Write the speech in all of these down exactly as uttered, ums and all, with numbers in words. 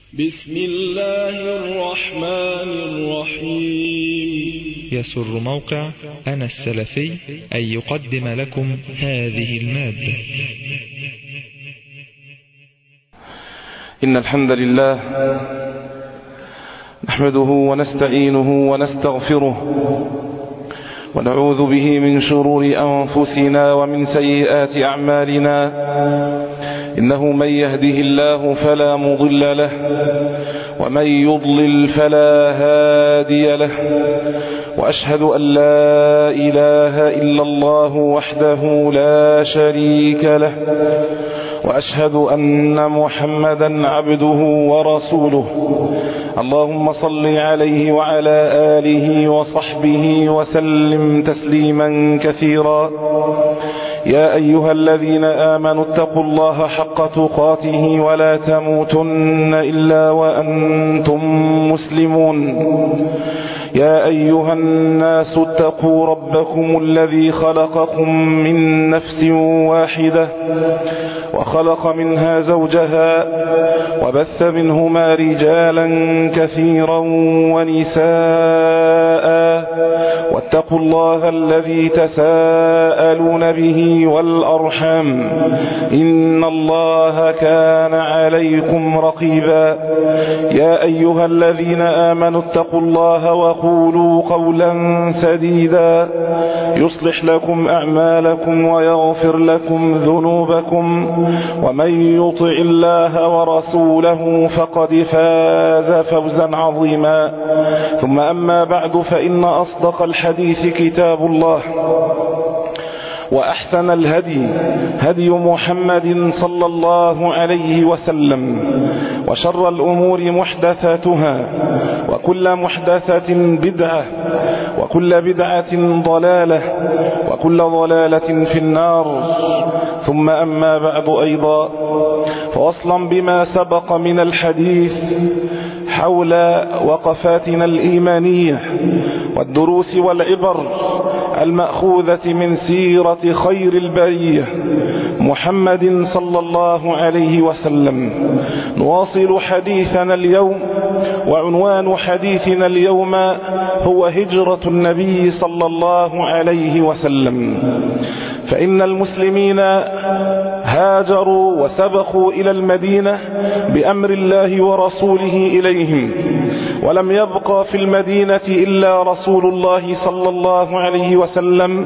بسم الله الرحمن الرحيم. يسر موقع أنا السلفي أن يقدم لكم هذه المادة. إن الحمد لله نحمده ونستعينه ونستغفره ونعوذ به من شرور أنفسنا ومن سيئات أعمالنا. إنه من يهده الله فلا مضل له ومن يضلل فلا هادي له، وأشهد أن لا إله إلا الله وحده لا شريك له، وأشهد أن محمدا عبده ورسوله. اللهم صل عليه وعلى آله وصحبه وسلم تسليما كثيرا. يا أيها الذين آمنوا اتقوا الله حق تقاته ولا تموتن إلا وأنتم مسلمون. يا أيها الناس اتقوا ربكم الذي خلقكم من نفس واحدة وخلق منها زوجها وبث منهما رجالا كثيرا ونساء، واتقوا الله الذي تساءلون به والأرحام إن الله كان عليكم رقيبا. يا أيها الذين آمنوا اتقوا الله وقولوا قولا سديدا يصلح لكم أعمالكم ويغفر لكم ذنوبكم، ومن يطع الله ورسوله فقد فاز فوزا عظيما. ثم أما بعد، فإن أصدق الحديث كتاب الله، وأحسن الهدي هدي محمد صلى الله عليه وسلم، وشر الأمور محدثاتها، وكل محدثة بدعة، وكل بدعة ضلالة، وكل ضلالة في النار. ثم أما بعد أيضا، فوصلا بما سبق من الحديث حول وقفاتنا الإيمانية والدروس والعبر المأخوذة من سيرة خير البرية محمد صلى الله عليه وسلم، نواصل حديثنا اليوم، وعنوان حديثنا اليوم هو هجرة النبي صلى الله عليه وسلم. فإن المسلمين هاجروا وسبقوا إلى المدينة بأمر الله ورسوله إليهم، ولم يبقى في المدينة إلا رسول الله صلى الله عليه وسلم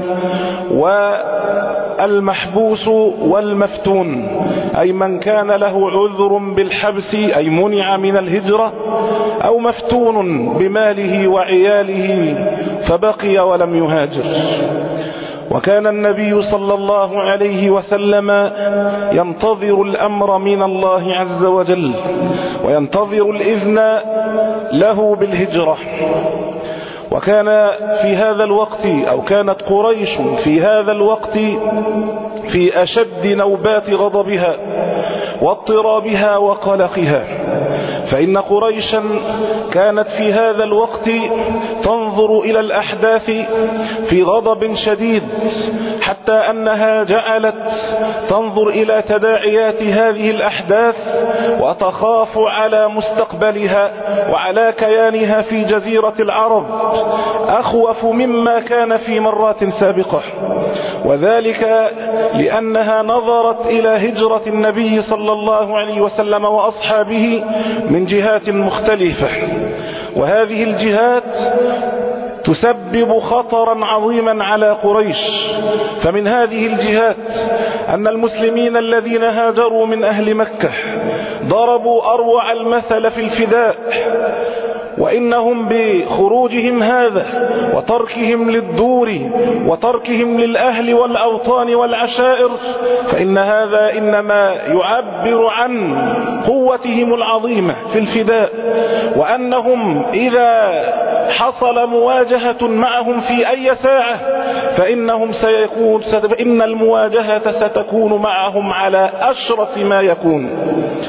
والمحبوس والمفتون، أي من كان له عذر بالحبس أي منع من الهجرة، أو مفتون بماله وعياله فبقي ولم يهاجر. وكان النبي صلى الله عليه وسلم ينتظر الأمر من الله عز وجل، وينتظر الإذن له بالهجرة. وكان في هذا الوقت، أو كانت قريش في هذا الوقت في أشد نوبات غضبها واضطرابها وقلقها، فإن قريشا كانت في هذا الوقت تنظر إلى الأحداث في غضب شديد، حتى أنها جعلت تنظر إلى تداعيات هذه الأحداث وتخاف على مستقبلها وعلى كيانها في جزيرة العرب أخوف مما كان في مرات سابقة، وذلك لأنها نظرت إلى هجرة النبي صلى الله عليه وسلم وأصحابه من جهات مختلفة، وهذه الجهات تسبب خطرا عظيما على قريش. فمن هذه الجهات أن المسلمين الذين هاجروا من أهل مكة ضربوا أروع المثل في الفداء، وإنهم بخروجهم هذا وتركهم للدور وتركهم للأهل والأوطان والعشائر، فإن هذا إنما يعبر عن قوتهم العظيمة في الفداء، وأنهم إذا حصل مواجهة معهم في أي ساعة فإنهم سيكون فإن المواجهة ستكون معهم على أشرف ما يكون.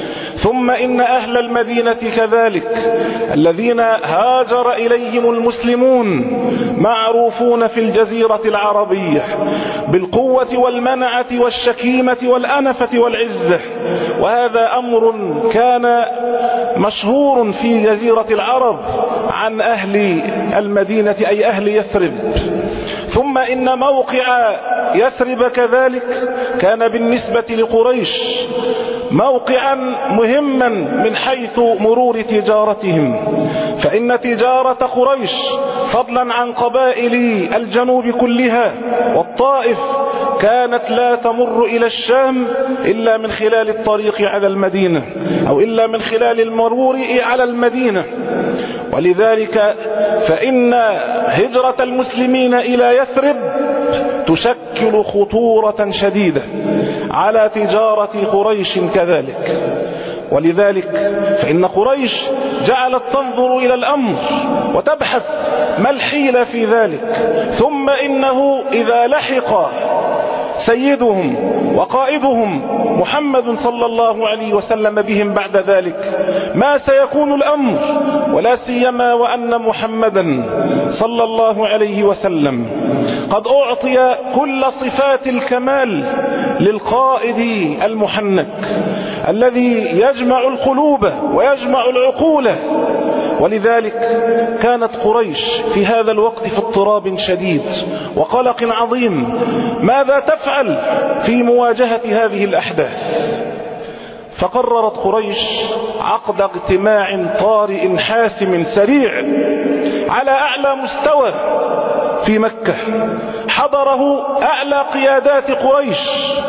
ثم إن أهل المدينة كذلك الذين هاجر إليهم المسلمون معروفون في الجزيرة العربية بالقوة والمنعة والشكيمة والأنفة والعزة، وهذا أمر كان مشهور في جزيرة العرب عن أهل المدينة أي أهل يثرب. ثم إن موقع يثرب كذلك كان بالنسبة لقريش موقعا مهما من حيث مرور تجارتهم، فإن تجارة قريش فضلا عن قبائل الجنوب كلها والطائف كانت لا تمر إلى الشام إلا من خلال الطريق على المدينة أو إلا من خلال المرور على المدينة. ولذلك فإن هجرة المسلمين إلى يثرب تشكل خطورة شديدة على تجارة قريش كذلك. ولذلك فإن قريش جعلت تنظر إلى الأمر وتبحث ما الحيلة في ذلك. ثم إنه إذا لحق سيدهم وقائدهم محمد صلى الله عليه وسلم بهم بعد ذلك ما سيكون الأمر، ولا سيما وأن محمدا صلى الله عليه وسلم قد أعطي كل صفات الكمال للقائد المحنك الذي يجمع القلوب ويجمع العقول. ولذلك كانت قريش في هذا الوقت في اضطراب شديد وقلق عظيم، ماذا تفعل في مواجهة هذه الأحداث؟ فقررت قريش عقد اجتماع طارئ حاسم سريع على أعلى مستوى في مكة، حضره أعلى قيادات قريش.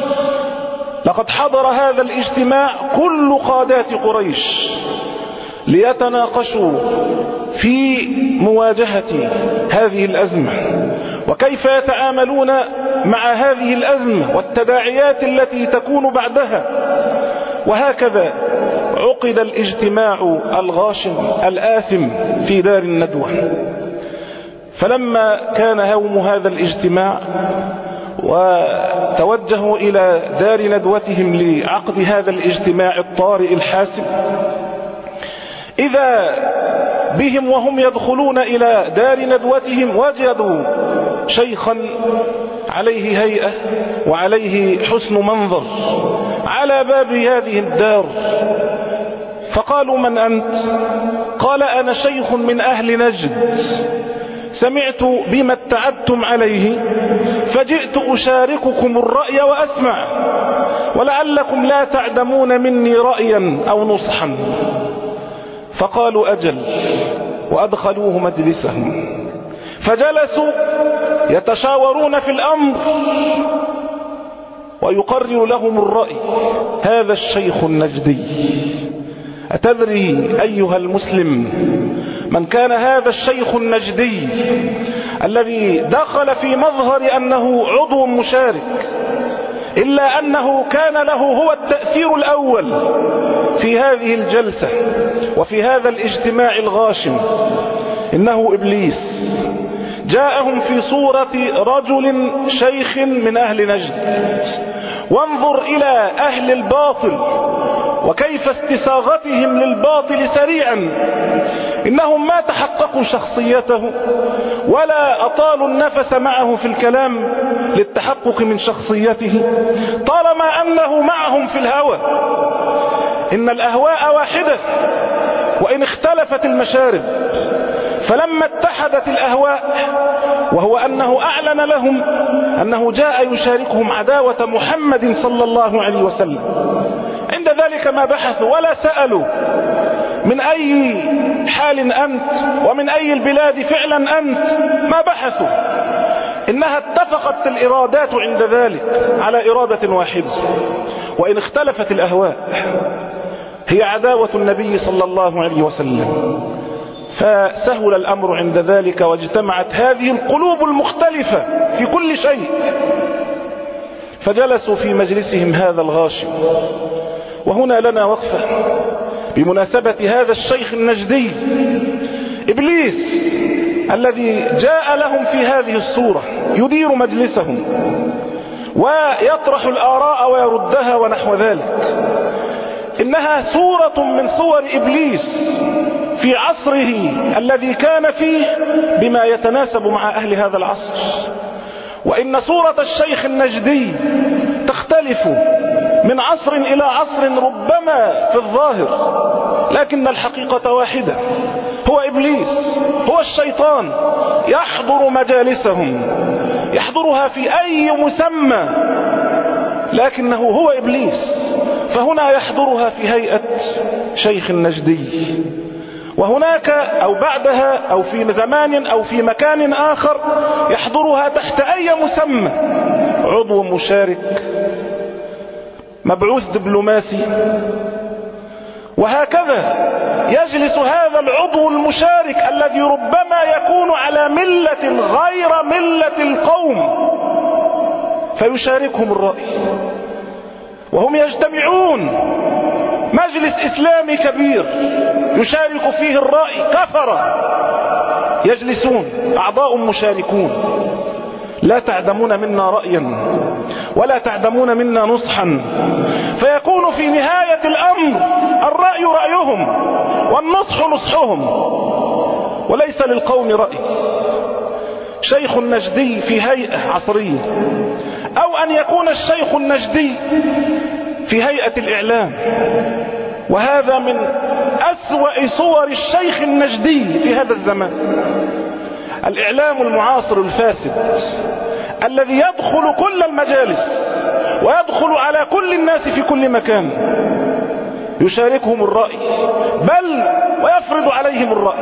لقد حضر هذا الاجتماع كل قادات قريش ليتناقشوا في مواجهة هذه الأزمة وكيف يتعاملون مع هذه الأزمة والتداعيات التي تكون بعدها. وهكذا عقد الاجتماع الغاشم الآثم في دار الندوة. فلما كان يوم هذا الاجتماع وتوجهوا إلى دار ندوتهم لعقد هذا الاجتماع الطارئ الحاسم، إذا بهم وهم يدخلون إلى دار ندوتهم وجدوا شيخا عليه هيئة وعليه حسن منظر على باب هذه الدار. فقالوا: من أنت؟ قال: أنا شيخ من أهل نجد، سمعت بما اتعدتم عليه فجئت أشارككم الرأي وأسمع، ولعلكم لا تعدمون مني رأيا أو نصحا. فقالوا: أجل. وأدخلوه مجلسهم فجلسوا يتشاورون في الأمر، ويقرر لهم الرأي هذا الشيخ النجدي. أتدري أيها المسلم من كان هذا الشيخ النجدي الذي دخل في مظهر أنه عضو مشارك، إلا أنه كان له هو التأثير الأول في هذه الجلسة وفي هذا الاجتماع الغاشم؟ إنه إبليس. جاءهم في صورة رجل شيخ من أهل نجد. وانظر إلى أهل الباطل وكيف استساغتهم للباطل سريعا. إنهم ما تحققوا شخصيته ولا أطالوا النفس معه في الكلام للتحقق من شخصيته، طالما أنه معهم في الهوى. إن الأهواء واحدة وإن اختلفت المشارب. فلما اتحدت الأهواء، وهو أنه أعلن لهم أنه جاء يشاركهم عداوة محمد صلى الله عليه وسلم، عند ذلك ما بحثوا ولا سألوا من أي حال أنت ومن أي البلاد فعلا أنت، ما بحثوا. إنها اتفقت الإرادات عند ذلك على إرادة واحدة، وإن اختلفت الأهواء هي عداوة النبي صلى الله عليه وسلم. فسهل الأمر عند ذلك، واجتمعت هذه القلوب المختلفة في كل شيء، فجلسوا في مجلسهم هذا الغاشم. وهنا لنا وقفة بمناسبة هذا الشيخ النجدي إبليس الذي جاء لهم في هذه الصورة يدير مجلسهم ويطرح الآراء ويردها ونحو ذلك. إنها صورة من صور إبليس في عصره الذي كان فيه بما يتناسب مع أهل هذا العصر. وإن صورة الشيخ النجدي تختلف من عصر إلى عصر ربما في الظاهر، لكن الحقيقة واحدة، هو إبليس، هو الشيطان، يحضر مجالسهم، يحضرها في أي مسمى، لكنه هو إبليس. فهنا يحضرها في هيئة شيخ النجدي، وهناك أو بعدها أو في زمان أو في مكان آخر يحضرها تحت أي مسمى، عضو مشارك، مبعوث دبلوماسي، وهكذا يجلس هذا العضو المشارك الذي ربما يكون على ملة غير ملة القوم فيشاركهم الرأي، وهم يجتمعون مجلس إسلامي كبير يشارك فيه الرأي كفرة يجلسون أعضاء مشاركون، لا تعدمون منا رأيا ولا تعدمون منا نصحا، فيكون في نهاية الأمر الرأي رأيهم والنصح نصحهم، وليس للقوم رأي. شيخ النجدي في هيئة عصرية، أو أن يكون الشيخ النجدي في هيئة الإعلام، وهذا من أسوأ صور الشيخ النجدي في هذا الزمان. الإعلام المعاصر الفاسد الذي يدخل كل المجالس ويدخل على كل الناس في كل مكان، يشاركهم الرأي بل ويفرض عليهم الرأي،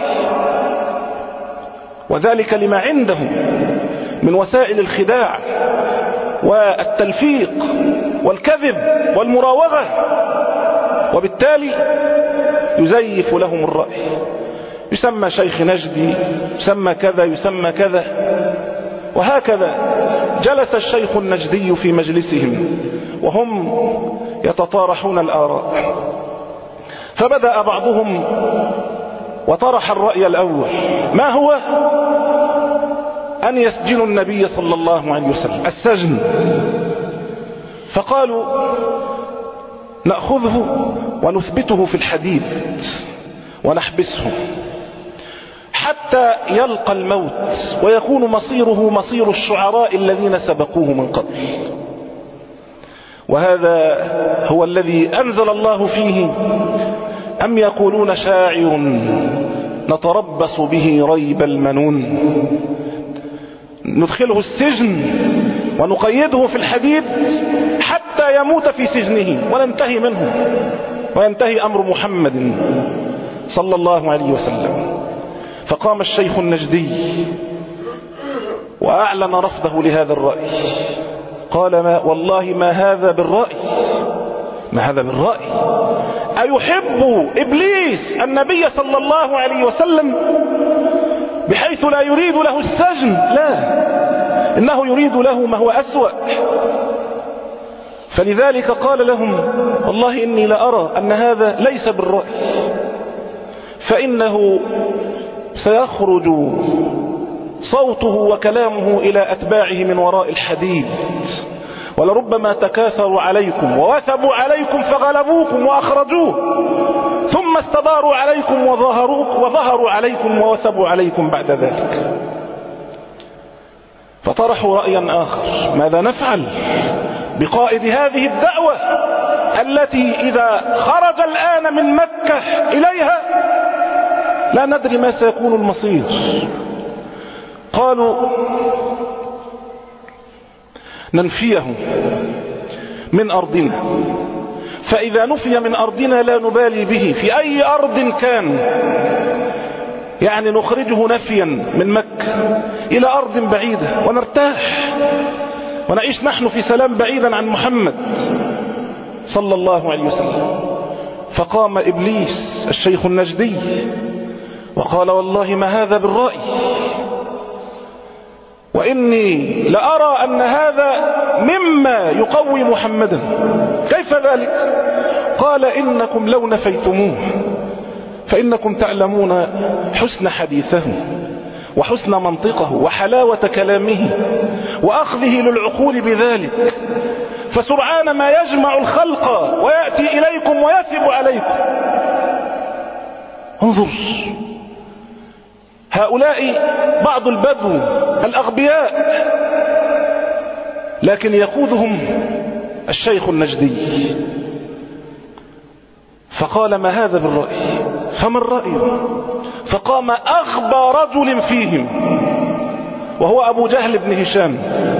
وذلك لما عندهم من وسائل الخداع والتلفيق والكذب والمراوغة، وبالتالي يزيف لهم الرأي، يسمى شيخ نجدي، يسمى كذا، يسمى كذا، وهكذا جلس الشيخ النجدي في مجلسهم وهم يتطارحون الآراء. فبدأ بعضهم وطرح الرأي الأول، ما هو؟ أن يسجنوا النبي صلى الله عليه وسلم، السجن. فقالوا نأخذه ونثبته في الحديد ونحبسه حتى يلقى الموت ويكون مصيره مصير الشعراء الذين سبقوه من قبل. وهذا هو الذي أنزل الله فيه أم يقولون شاعر نتربص به ريب المنون، ندخله السجن ونقيده في الحديد حتى يموت في سجنه وننتهي منه وينتهي أمر محمد صلى الله عليه وسلم. فقام الشيخ النجدي وأعلن رفضه لهذا الرأي، قال ما والله ما هذا بالرأي، ما هذا بالرأي. أيحب إبليس النبي صلى الله عليه وسلم بحيث لا يريد له السجن؟ لا، إنه يريد له ما هو أسوأ. فلذلك قال لهم والله إني لأرى أن هذا ليس بالرأي، فإنه سيخرج صوته وكلامه إلى أتباعه من وراء الحديد، ولربما تكاثروا عليكم ووثبوا عليكم فغلبوكم وأخرجوه، ثم استداروا عليكم وظهروا, وظهروا عليكم ووثبوا عليكم بعد ذلك. فطرحوا رأيا آخر، ماذا نفعل بقائد هذه الدعوة التي إذا خرج الآن من مكة إليها لا ندري ما سيكون المصير؟ قالوا ننفيه من أرضنا، فإذا نفي من أرضنا لا نبالي به في أي أرض كان، يعني نخرجه نفيا من مكة إلى أرض بعيدة ونرتاح ونعيش نحن في سلام بعيدا عن محمد صلى الله عليه وسلم. فقام إبليس الشيخ النجدي وقال والله ما هذا بالرأي، وإني لأرى أن هذا مما يقوي محمدا. كيف ذلك؟ قال إنكم لو نفيتموه فإنكم تعلمون حسن حديثه وحسن منطقه وحلاوة كلامه وأخذه للعقول بذلك، فسرعان ما يجمع الخلق ويأتي إليكم ويثب عليكم. انظر، هؤلاء بعض البدو الأغبياء، لكن يقودهم الشيخ النجدي. فقال: ما هذا بالرأي؟ فما الرأي؟ فقام أغبى رجل فيهم وهو أبو جهل بن هشام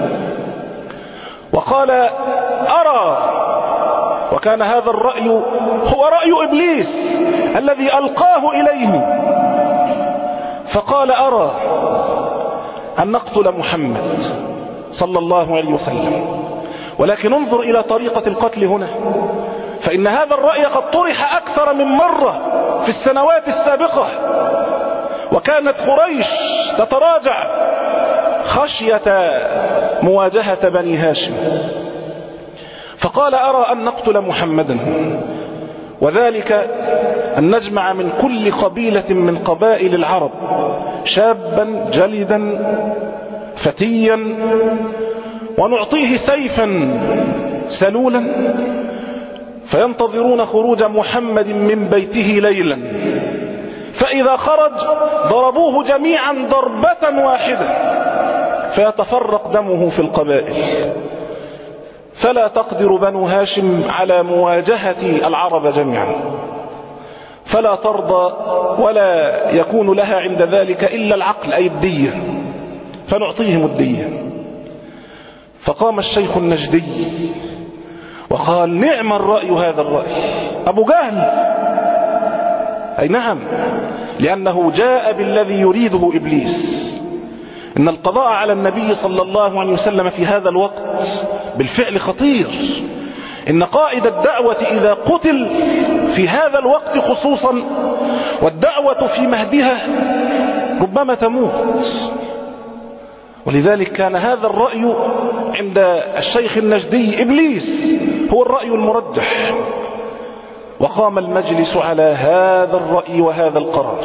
وقال: أرى. وكان هذا الرأي هو رأي إبليس الذي ألقاه إليه. فقال: أرى أن نقتل محمد صلى الله عليه وسلم، ولكن انظر إلى طريقة القتل هنا، فإن هذا الرأي قد طرح أكثر من مرة في السنوات السابقة، وكانت قريش تتراجع خشية مواجهة بني هاشم. فقال: أرى أن نقتل محمدا، وذلك أن نجمع من كل قبيلة من قبائل العرب شابا جلدا فتيا، ونعطيه سيفا سلولا، فينتظرون خروج محمد من بيته ليلا، فإذا خرج ضربوه جميعا ضربة واحدة فيتفرق دمه في القبائل، فلا تقدر بنو هاشم على مواجهة العرب جميعا، فلا ترضى ولا يكون لها عند ذلك إلا العقل أي الدية، فنعطيهم الدية. فقام الشيخ النجدي وقال: نعم الرأي هذا الرأي. أبو جهل أي نعم، لأنه جاء بالذي يريده إبليس. إن القضاء على النبي صلى الله عليه وسلم في هذا الوقت بالفعل خطير. إن قائد الدعوة إذا قتل في هذا الوقت خصوصا، والدعوة في مهدها، ربما تموت. ولذلك كان هذا الرأي عند الشيخ النجدي إبليس هو الرأي المرجح، وقام المجلس على هذا الرأي وهذا القرار،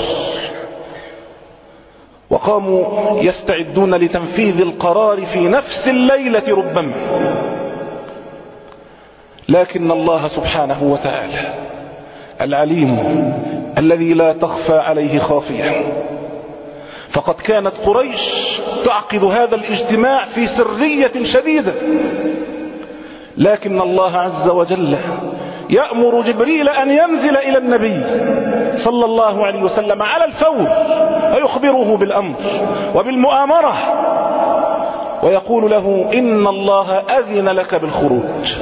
وقاموا يستعدون لتنفيذ القرار في نفس الليلة ربما. لكن الله سبحانه وتعالى العليم الذي لا تخفى عليه خافية، فقد كانت قريش تعقد هذا الاجتماع في سرية شديدة، لكن الله عز وجل يأمر جبريل أن ينزل إلى النبي صلى الله عليه وسلم على الفور ويخبره بالأمر وبالمؤامرة، ويقول له: إن الله أذن لك بالخروج،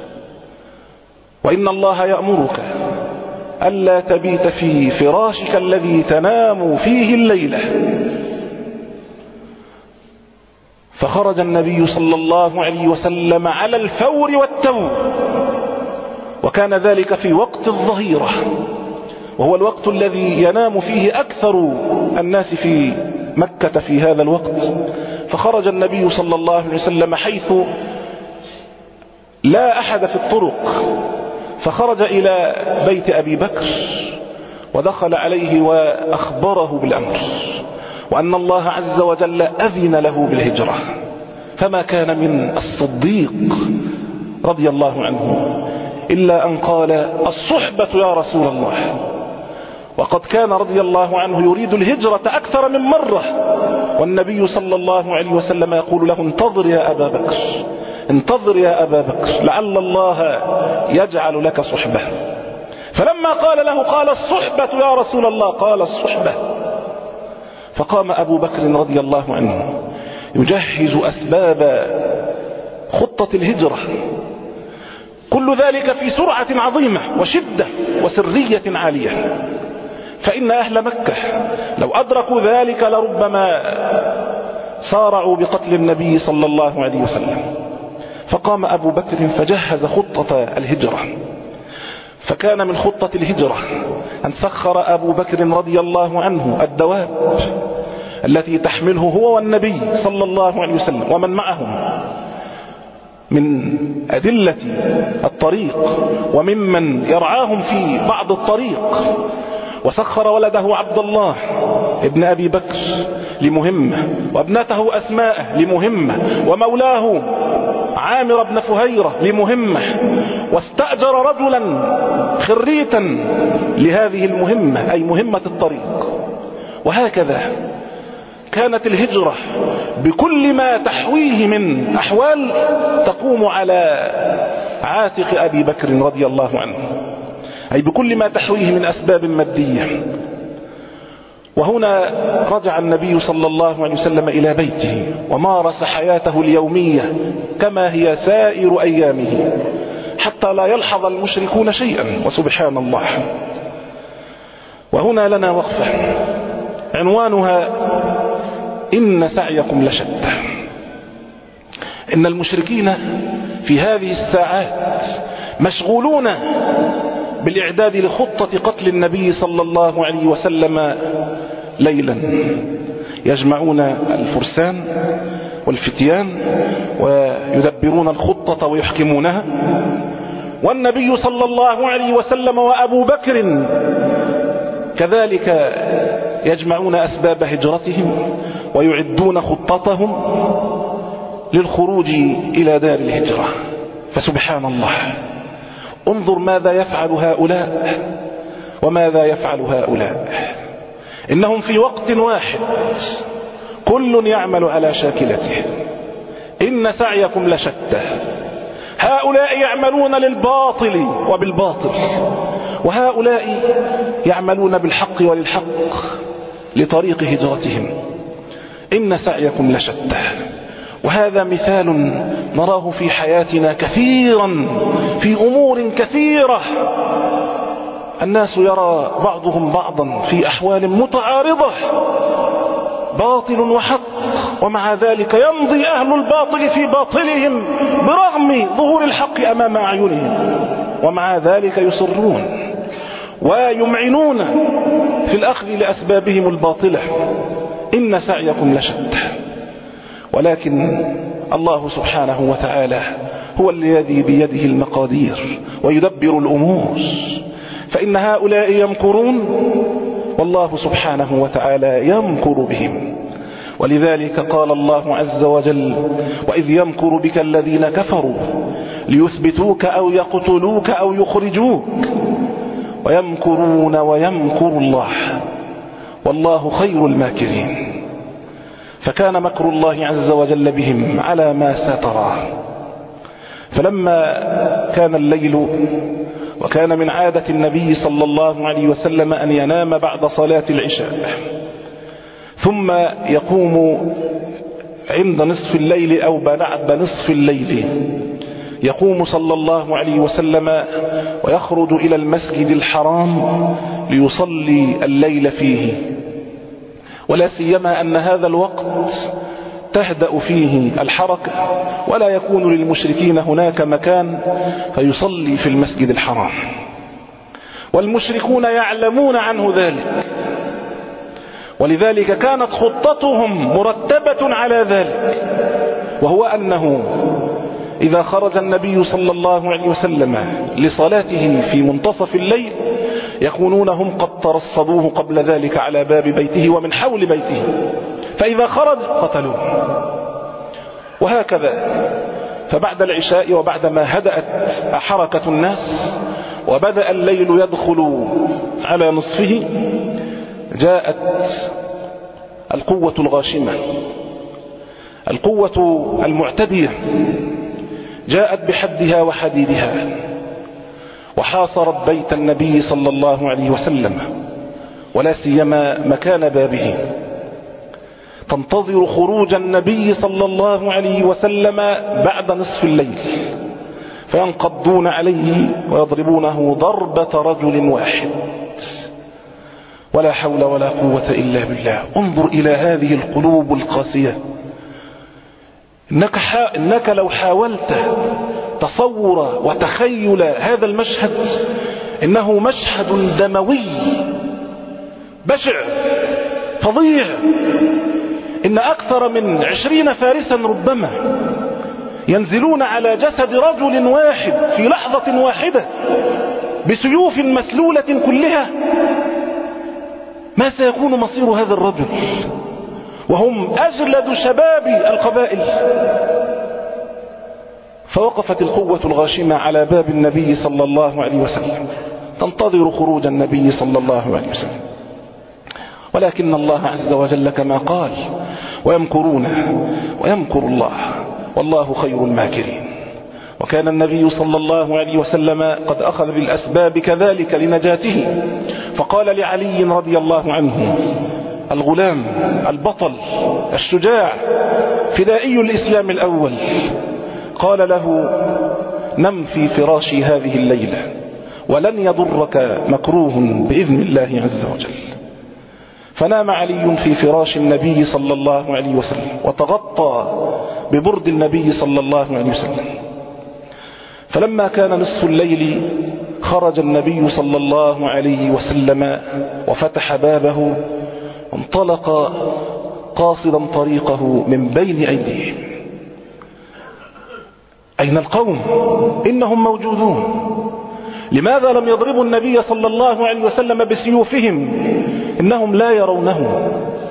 وإن الله يأمرك ألا تبيت في فراشك الذي تنام فيه الليلة. فخرج النبي صلى الله عليه وسلم على الفور والتور، وكان ذلك في وقت الظهيرة، وهو الوقت الذي ينام فيه أكثر الناس في مكة في هذا الوقت. فخرج النبي صلى الله عليه وسلم حيث لا أحد في الطرق، فخرج إلى بيت أبي بكر ودخل عليه وأخبره بالأمر، وأن الله عز وجل أذن له بالهجرة. فما كان من الصديق رضي الله عنه إلا أن قال: الصحبة يا رسول الله. وقد كان رضي الله عنه يريد الهجرة أكثر من مرة، والنبي صلى الله عليه وسلم يقول له: انتظر يا أبا بكر، انتظر يا أبا بكر، لعل الله يجعل لك صحبة. فلما قال له قال: الصحبة يا رسول الله، قال: الصحبة. فقام أبو بكر رضي الله عنه يجهز أسباب خطة الهجرة، كل ذلك في سرعة عظيمة وشدة وسرية عالية، فإن أهل مكة لو أدركوا ذلك لربما صارعوا بقتل النبي صلى الله عليه وسلم. فقام أبو بكر فجهز خطة الهجرة. فكان من خطة الهجرة أن سخر أبو بكر رضي الله عنه الدواب التي تحمله هو والنبي صلى الله عليه وسلم ومن معهم من أدلة الطريق وممن يرعاهم في بعض الطريق. وسخر ولده عبد الله ابن أبي بكر لمهمة، وابنته أسماء لمهمة، ومولاه عامر بن فهيرة لمهمة، واستأجر رجلا خريتا لهذه المهمة، أي مهمة الطريق. وهكذا كانت الهجرة بكل ما تحويه من أحوال تقوم على عاتق أبي بكر رضي الله عنه، أي بكل ما تحويه من أسباب مادية. وهنا رجع النبي صلى الله عليه وسلم إلى بيته ومارس حياته اليومية كما هي سائر أيامه، حتى لا يلحظ المشركون شيئا. وسبحان الله. وهنا لنا وقفة عنوانها إن سعيكم لشتى. إن المشركين في هذه الساعات مشغولون بالإعداد لخطة قتل النبي صلى الله عليه وسلم ليلا، يجمعون الفرسان والفتيان ويدبرون الخطة ويحكمونها، والنبي صلى الله عليه وسلم وأبو بكر كذلك يجمعون أسباب هجرتهم ويعدون خطتهم للخروج إلى دار الهجرة. فسبحان الله، انظر ماذا يفعل هؤلاء وماذا يفعل هؤلاء. إنهم في وقت واحد كل يعمل على شاكلته. إن سعيكم لشتى. هؤلاء يعملون للباطل وبالباطل، وهؤلاء يعملون بالحق وللحق لطريق هجرتهم. إن سعيكم لشتى. وهذا مثال نراه في حياتنا كثيرا في أمور كثيرة. الناس يرى بعضهم بعضا في أحوال متعارضة، باطل وحق، ومع ذلك يمضي أهل الباطل في باطلهم برغم ظهور الحق أمام أعينهم، ومع ذلك يصرون ويمعنون في الأخذ لأسبابهم الباطلة. إن سعيكم لشتى. ولكن الله سبحانه وتعالى هو الذي بيده المقادير ويدبر الأمور. فإن هؤلاء يمكرون والله سبحانه وتعالى يمكر بهم. ولذلك قال الله عز وجل: وإذ يمكر بك الذين كفروا ليثبتوك أو يقتلوك أو يخرجوك ويمكرون ويمكر الله والله خير الماكرين. فكان مكر الله عز وجل بهم على ما ستراه. فلما كان الليل وكان من عادة النبي صلى الله عليه وسلم أن ينام بعد صلاة العشاء، ثم يقوم عند نصف الليل أو بعد نصف الليل، يقوم صلى الله عليه وسلم ويخرج إلى المسجد الحرام ليصلي الليل فيه. ولا سيما أن هذا الوقت تهدأ فيه الحركة ولا يكون للمشركين هناك مكان فيصلي في المسجد الحرام، والمشركون يعلمون عنه ذلك، ولذلك كانت خطتهم مرتبة على ذلك، وهو أنه إذا خرج النبي صلى الله عليه وسلم لصلاته في منتصف الليل يكونون هم قد ترصدوه قبل ذلك على باب بيته ومن حول بيته، فإذا خرج قتلوه. وهكذا فبعد العشاء وبعد ما هدأت حركة الناس وبدأ الليل يدخل على نصفه جاءت القوة الغاشمة، القوة المعتدية، جاءت بحدها وحديدها وحاصرت بيت النبي صلى الله عليه وسلم، ولا سيما مكان بابه، تنتظر خروج النبي صلى الله عليه وسلم بعد نصف الليل، فينقضون عليه ويضربونه ضربة رجل واحد. ولا حول ولا قوة إلا بالله. انظر إلى هذه القلوب القاسية. إنك, حا... إنك لو حاولت تصور وتخيل هذا المشهد إنه مشهد دموي بشع فظيع. إن أكثر من عشرين فارسا ربما ينزلون على جسد رجل واحد في لحظة واحدة بسيوف مسلولة كلها. ما سيكون مصير هذا الرجل وهم أجلد شباب القبائل؟ فوقفت القوة الغاشمة على باب النبي صلى الله عليه وسلم تنتظر خروج النبي صلى الله عليه وسلم، ولكن الله عز وجل كما قال: ويمكرون ويمكر الله والله خير الماكرين. وكان النبي صلى الله عليه وسلم قد أخذ بالأسباب كذلك لنجاته، فقال لعلي رضي الله عنه الغلام البطل الشجاع فدائي الإسلام الأول، قال له: نم في فراشي هذه الليلة ولن يضرك مكروه بإذن الله عز وجل. فنام علي في فراش النبي صلى الله عليه وسلم وتغطى ببرد النبي صلى الله عليه وسلم. فلما كان نصف الليل خرج النبي صلى الله عليه وسلم وفتح بابه وانطلق قاصدا طريقه من بين أيديهم. أين القوم؟ إنهم موجودون. لماذا لم يضربوا النبي صلى الله عليه وسلم بسيوفهم؟ إنهم لا يرونه.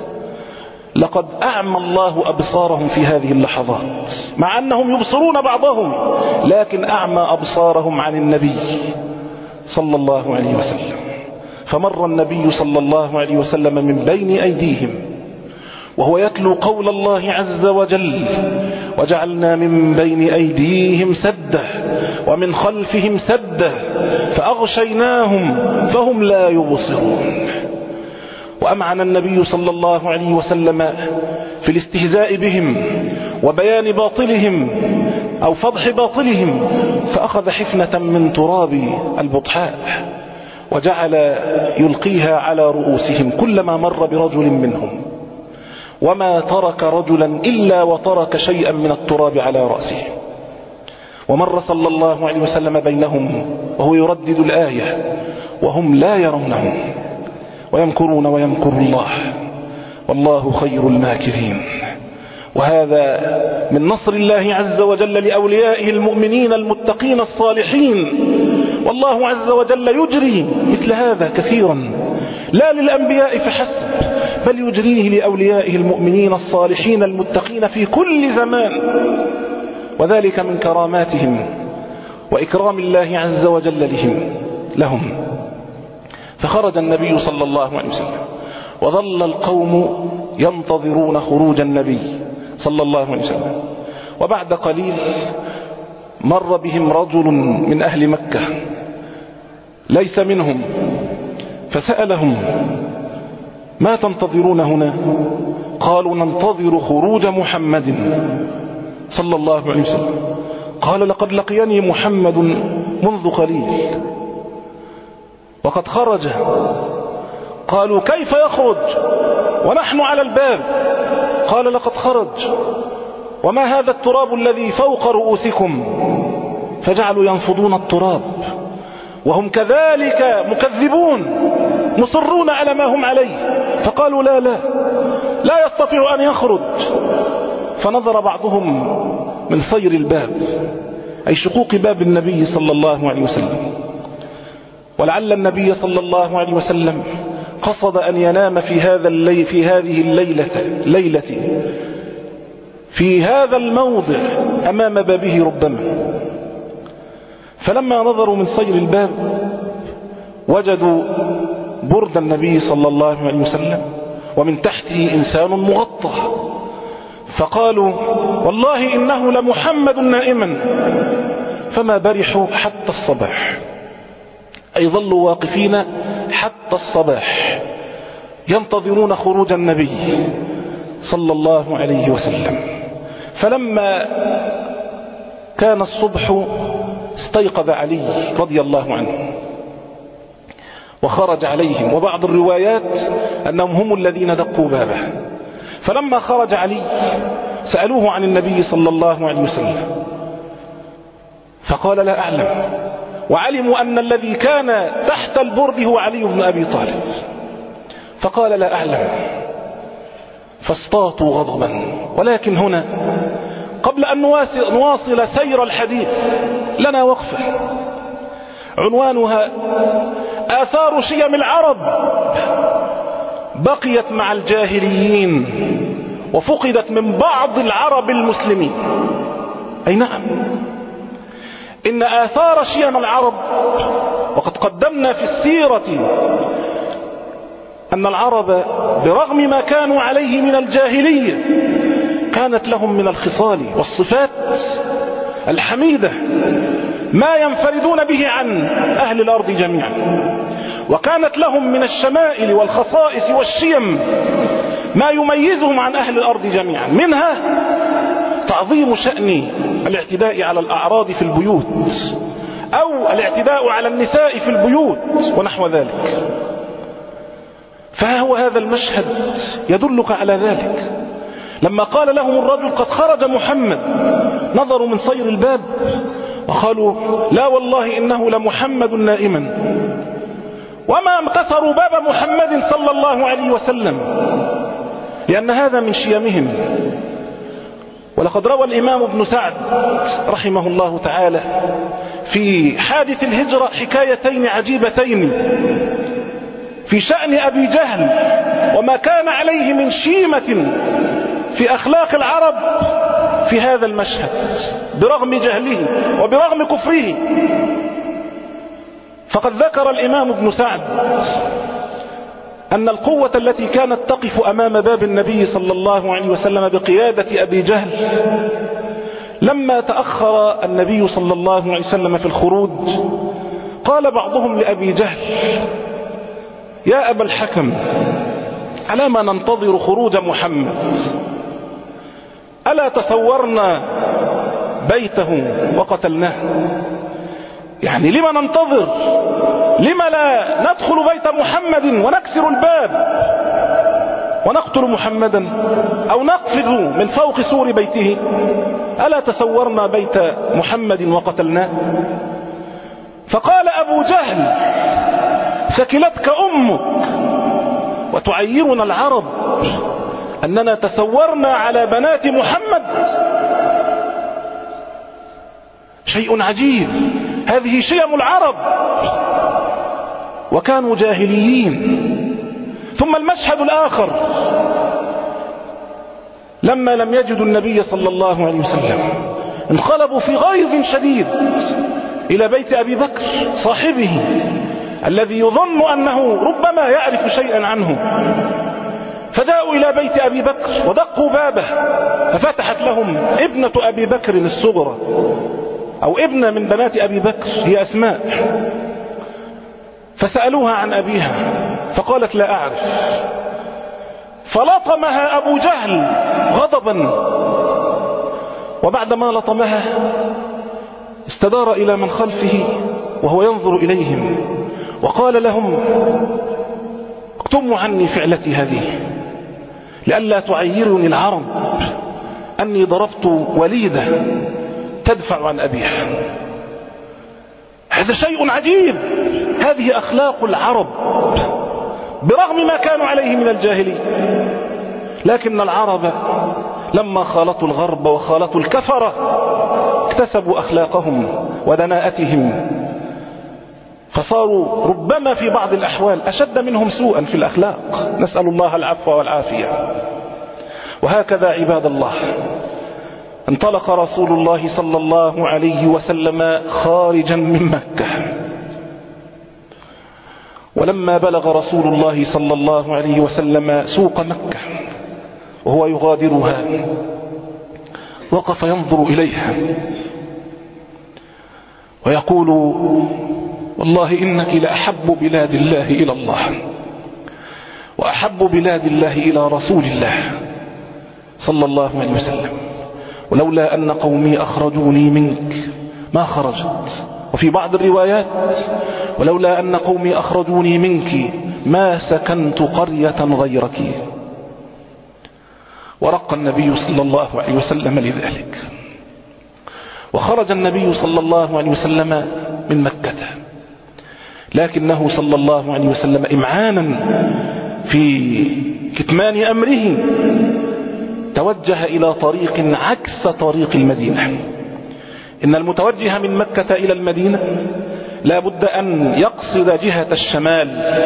لقد أعمى الله أبصارهم في هذه اللحظات، مع أنهم يبصرون بعضهم، لكن أعمى أبصارهم عن النبي صلى الله عليه وسلم. فمر النبي صلى الله عليه وسلم من بين أيديهم وهو يتلو قول الله عز وجل: وجعلنا من بين أيديهم سدة ومن خلفهم سدة فأغشيناهم فهم لا يبصرون. وأمعن النبي صلى الله عليه وسلم في الاستهزاء بهم وبيان باطلهم أو فضح باطلهم، فأخذ حفنة من تراب البطحاء وجعل يلقيها على رؤوسهم كلما مر برجل منهم، وما ترك رجلا إلا وترك شيئا من التراب على رأسه. ومر صلى الله عليه وسلم بينهم وهو يردد الآية وهم لا يرونه: ويمكرون ويمكر الله والله خير الماكرين. وهذا من نصر الله عز وجل لأوليائه المؤمنين المتقين الصالحين، والله عز وجل يجري مثل هذا كثيرا لا للأنبياء فحسب، بل يجريه لأوليائه المؤمنين الصالحين المتقين في كل زمان، وذلك من كراماتهم وإكرام الله عز وجل لهم. فخرج النبي صلى الله عليه وسلم وظل القوم ينتظرون خروج النبي صلى الله عليه وسلم. وبعد قليل مر بهم رجل من أهل مكة ليس منهم، فسألهم: ما تنتظرون هنا؟ قالوا: ننتظر خروج محمد صلى الله عليه وسلم. قال: لقد لقيني محمد منذ قليل وقد خرج. قالوا: كيف يخرج ونحن على الباب؟ قال: لقد خرج. وما هذا التراب الذي فوق رؤوسكم؟ فجعلوا ينفضون التراب وهم كذلك مكذبون مصرون على ما هم عليه. فقالوا: لا لا لا يستطيع أن يخرج. فنظر بعضهم من صير الباب، أي شقوق باب النبي صلى الله عليه وسلم، ولعل النبي صلى الله عليه وسلم قصد أن ينام في هذا الليل في هذه الليلة ليلة في هذا الموضع أمام بابه ربما. فلما نظروا من صير الباب وجدوا برد النبي صلى الله عليه وسلم ومن تحته إنسان مغطى، فقالوا: والله إنه لمحمد نائما. فما برحوا حتى الصباح، أي ظلوا واقفين حتى الصباح ينتظرون خروج النبي صلى الله عليه وسلم. فلما كان الصبح استيقظ علي رضي الله عنه وخرج عليهم، وبعض الروايات أنهم هم الذين دقوا بابه. فلما خرج علي سألوه عن النبي صلى الله عليه وسلم فقال: لا أعلم. وعلموا أن الذي كان تحت البرد هو علي بن أبي طالب، فقال: لا أعلم. فاستاطوا غضبا. ولكن هنا قبل أن نواصل سير الحديث لنا وقفة عنوانها: آثار شيم العرب بقيت مع الجاهليين وفقدت من بعض العرب المسلمين. أي نعم، إن آثار شيم العرب، وقد قدمنا في السيرة أن العرب برغم ما كانوا عليه من الجاهلية كانت لهم من الخصال والصفات الحميدة ما ينفردون به عن أهل الأرض جميعا، وكانت لهم من الشمائل والخصائص والشيم ما يميزهم عن أهل الأرض جميعا، منها تعظيم شأن الاعتداء على الأعراض في البيوت أو الاعتداء على النساء في البيوت ونحو ذلك. فهو هذا المشهد يدلك على ذلك. لما قال لهم الرجل قد خرج محمد نظروا من صير الباب وقالوا لا والله إنه لمحمد نائما، وما كسروا باب محمد صلى الله عليه وسلم، لأن هذا من شيمهم. ولقد روى الإمام ابن سعد رحمه الله تعالى في حادث الهجرة حكايتين عجيبتين في شأن أبي جهل وما كان عليه من شيمة في أخلاق العرب في هذا المشهد برغم جهله وبرغم كفره. فقد ذكر الإمام ابن سعد أن القوة التي كانت تقف أمام باب النبي صلى الله عليه وسلم بقيادة أبي جهل، لما تأخر النبي صلى الله عليه وسلم في الخروج قال بعضهم لأبي جهل يا أبا الحكم على ما ننتظر خروج محمد، ألا تصورنا بيته وقتلناه؟ يعني لما ننتظر؟ لما لا ندخل بيت محمد ونكسر الباب ونقتل محمدا أو نقفز من فوق سور بيته؟ ألا تصورنا بيت محمد وقتلناه؟ فقال أبو جهل ثكلتك أمك وتعيرنا العرب أننا تصورنا على بنات محمد. شيء عجيب، هذه شيم العرب وكانوا جاهليين. ثم المشهد الآخر لما لم يجدوا النبي صلى الله عليه وسلم انقلبوا في غيظ شديد إلى بيت أبي بكر صاحبه الذي يظن أنه ربما يعرف شيئا عنه، فجاءوا إلى بيت أبي بكر ودقوا بابه، ففتحت لهم ابنة أبي بكر الصغرى أو ابنة من بنات أبي بكر هي أسماء، فسألوها عن أبيها فقالت لا أعرف، فلطمها أبو جهل غضبا، وبعدما لطمها استدار إلى من خلفه وهو ينظر إليهم وقال لهم اكتموا عني فعلتي هذه لئلا تعيرني العرب أني ضربت وليدة تدفع عن أبيها. هذا شيء عجيب، هذه أخلاق العرب برغم ما كانوا عليه من الجاهلية. لكن العرب لما خالطوا الغرب وخالطوا الكفرة اكتسبوا أخلاقهم ودناءتهم، فصاروا ربما في بعض الأحوال أشد منهم سوءا في الأخلاق، نسأل الله العفو والعافية. وهكذا عباد الله انطلق رسول الله صلى الله عليه وسلم خارجا من مكة، ولما بلغ رسول الله صلى الله عليه وسلم سوق مكة وهو يغادرها وقف ينظر إليها ويقول والله إنك لأحب بلاد الله إلى الله وأحب بلاد الله إلى رسول الله صلى الله عليه وسلم، ولولا أن قومي أخرجوني منك ما خرجت. وفي بعض الروايات ولولا أن قومي أخرجوني منك ما سكنت قرية غيرك. ورق النبي صلى الله عليه وسلم لذلك، وخرج النبي صلى الله عليه وسلم من مكة، لكنه صلى الله عليه وسلم إمعانا في كتمان أمره توجه إلى طريق عكس طريق المدينة. إن المتوجه من مكة إلى المدينة لا بد أن يقصد جهة الشمال،